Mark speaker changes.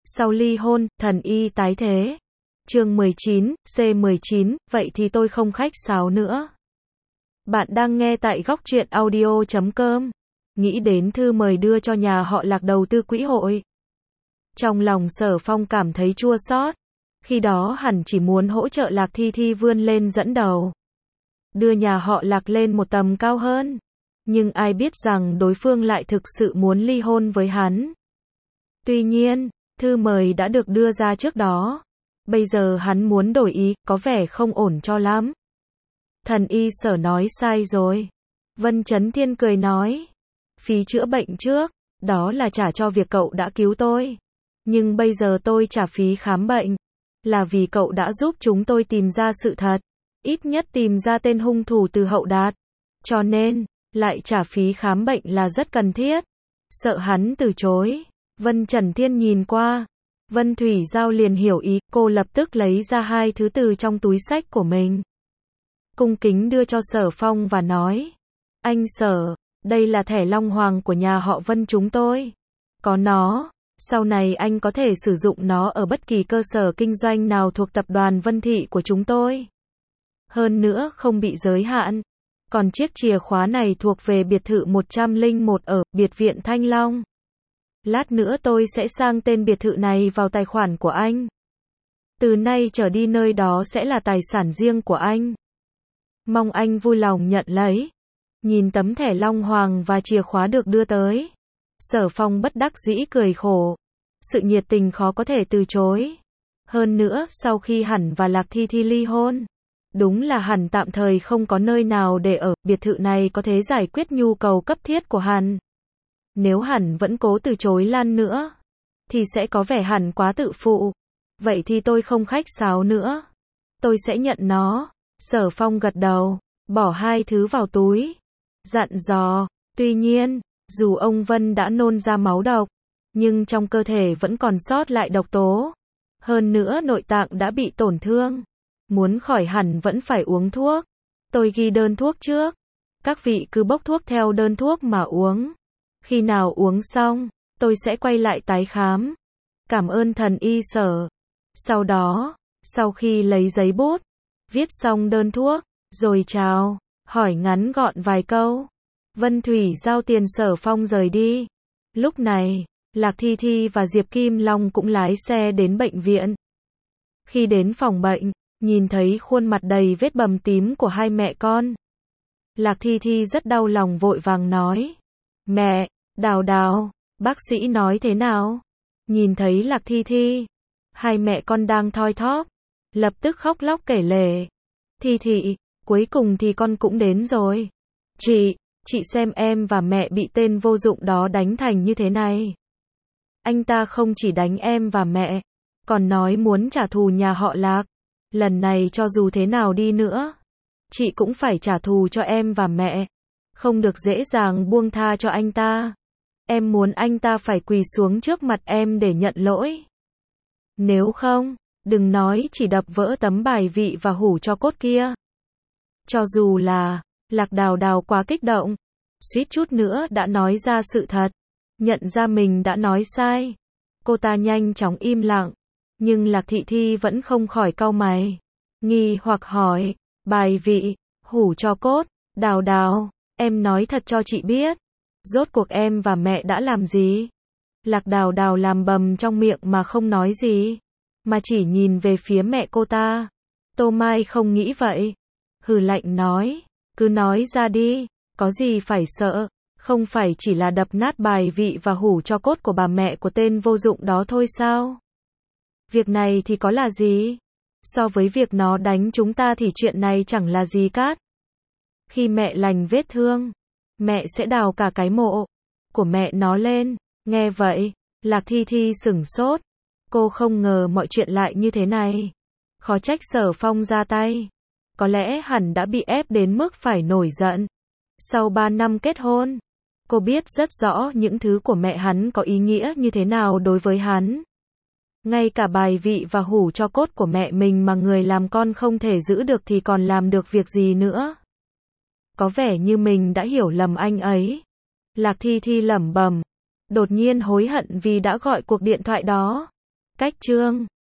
Speaker 1: Sau ly hôn, thần y tái thế. Chương 19, C19, vậy thì tôi không khách sáo nữa. Bạn đang nghe tại góc truyện audio.com. Nghĩ đến thư mời đưa cho nhà họ Lạc đầu tư quỹ hội. Trong lòng Sở Phong cảm thấy chua xót. Khi đó hẳn chỉ muốn hỗ trợ Lạc Thi Thi vươn lên dẫn đầu. Đưa nhà họ Lạc lên một tầm cao hơn. Nhưng ai biết rằng đối phương lại thực sự muốn ly hôn với hắn. Tuy nhiên, thư mời đã được đưa ra trước đó. Bây giờ hắn muốn đổi ý, có vẻ không ổn cho lắm. Thần y Sở nói sai rồi. Vân Chấn Thiên cười nói. Phí chữa bệnh trước, đó là trả cho việc cậu đã cứu tôi. Nhưng bây giờ tôi trả phí khám bệnh. Là vì cậu đã giúp chúng tôi tìm ra sự thật. Ít nhất tìm ra tên hung thủ từ Hậu Đạt. Cho nên, lại trả phí khám bệnh là rất cần thiết. Sợ hắn từ chối. Vân Chấn Thiên nhìn qua. Vân Thủy Giao liền hiểu ý, cô lập tức lấy ra 2 thứ từ trong túi xách của mình. Cung kính đưa cho Sở Phong và nói. Anh Sở, đây là thẻ Long Hoàng của nhà họ Vân chúng tôi. Có nó, sau này anh có thể sử dụng nó ở bất kỳ cơ sở kinh doanh nào thuộc tập đoàn Vân Thị của chúng tôi. Hơn nữa không bị giới hạn. Còn chiếc chìa khóa này thuộc về biệt thự 101 ở biệt viện Thanh Long. Lát nữa tôi sẽ sang tên biệt thự này vào tài khoản của anh. Từ nay trở đi nơi đó sẽ là tài sản riêng của anh. Mong anh vui lòng nhận lấy. Nhìn tấm thẻ Long Hoàng và chìa khóa được đưa tới. Sở Phong bất đắc dĩ cười khổ. Sự nhiệt tình khó có thể từ chối. Hơn nữa, sau khi Hẳn và Lạc Thi Thi ly hôn, đúng là Hẳn tạm thời không có nơi nào để ở, biệt thự này có thể giải quyết nhu cầu cấp thiết của Hẳn. Nếu Hẳn vẫn cố từ chối Lan nữa, thì sẽ có vẻ Hẳn quá tự phụ. Vậy thì tôi không khách sáo nữa. Tôi sẽ nhận nó. Sở Phong gật đầu, bỏ 2 thứ vào túi. Dặn dò, tuy nhiên, dù ông Vân đã nôn ra máu độc, nhưng trong cơ thể vẫn còn sót lại độc tố. Hơn nữa nội tạng đã bị tổn thương. Muốn khỏi hẳn vẫn phải uống thuốc. Tôi ghi đơn thuốc trước. Các vị cứ bốc thuốc theo đơn thuốc mà uống. Khi nào uống xong, tôi sẽ quay lại tái khám. Cảm ơn thần y Sở. Sau đó, sau khi lấy giấy bút, viết xong đơn thuốc, rồi chào, hỏi ngắn gọn vài câu. Vân Thủy giao tiền Sở Phong rời đi. Lúc này, Lạc Thi Thi và Diệp Kim Long cũng lái xe đến bệnh viện. Khi đến phòng bệnh, nhìn thấy khuôn mặt đầy vết bầm tím của 2 mẹ con. Lạc Thi Thi rất đau lòng vội vàng nói. Mẹ, Đào Đào, bác sĩ nói thế nào? Nhìn thấy Lạc Thi Thi, 2 mẹ con đang thoi thóp, lập tức khóc lóc kể lể. Thi Thị, cuối cùng thì con cũng đến rồi. Chị xem em và mẹ bị tên vô dụng đó đánh thành như thế này. Anh ta không chỉ đánh em và mẹ, còn nói muốn trả thù nhà họ Lạc. Lần này cho dù thế nào đi nữa, chị cũng phải trả thù cho em và mẹ. Không được dễ dàng buông tha cho anh ta. Em muốn anh ta phải quỳ xuống trước mặt em để nhận lỗi. Nếu không, đừng nói chỉ đập vỡ tấm bài vị và hủ cho cốt kia. Cho dù là Lạc Đào Đào quá kích động, suýt chút nữa đã nói ra sự thật, nhận ra mình đã nói sai. Cô ta nhanh chóng im lặng, nhưng Lạc Thị Thi vẫn không khỏi cau mày, nghi hoặc hỏi, bài vị, hủ cho cốt, Đào Đào, em nói thật cho chị biết, rốt cuộc em và mẹ đã làm gì? Lạc Đào Đào làm bầm trong miệng mà không nói gì, mà chỉ nhìn về phía mẹ cô ta. Tô Mai không nghĩ vậy, hừ lạnh nói, cứ nói ra đi, có gì phải sợ, không phải chỉ là đập nát bài vị và hủ cho cốt của bà mẹ của tên vô dụng đó thôi sao? Việc này thì có là gì? So với việc nó đánh chúng ta thì chuyện này chẳng là gì cát. Khi mẹ lành vết thương, mẹ sẽ đào cả cái mộ của mẹ nó lên. Nghe vậy, Lạc Thi Thi sửng sốt. Cô không ngờ mọi chuyện lại như thế này. Khó trách Sở Phong ra tay. Có lẽ hẳn đã bị ép đến mức phải nổi giận. Sau 3 năm kết hôn, cô biết rất rõ những thứ của mẹ hắn có ý nghĩa như thế nào đối với hắn. Ngay cả bài vị và hủ cho cốt của mẹ mình mà người làm con không thể giữ được thì còn làm được việc gì nữa. Có vẻ như mình đã hiểu lầm anh ấy. Lạc Thi Thi lẩm bẩm, đột nhiên hối hận vì đã gọi cuộc điện thoại đó. Cách chương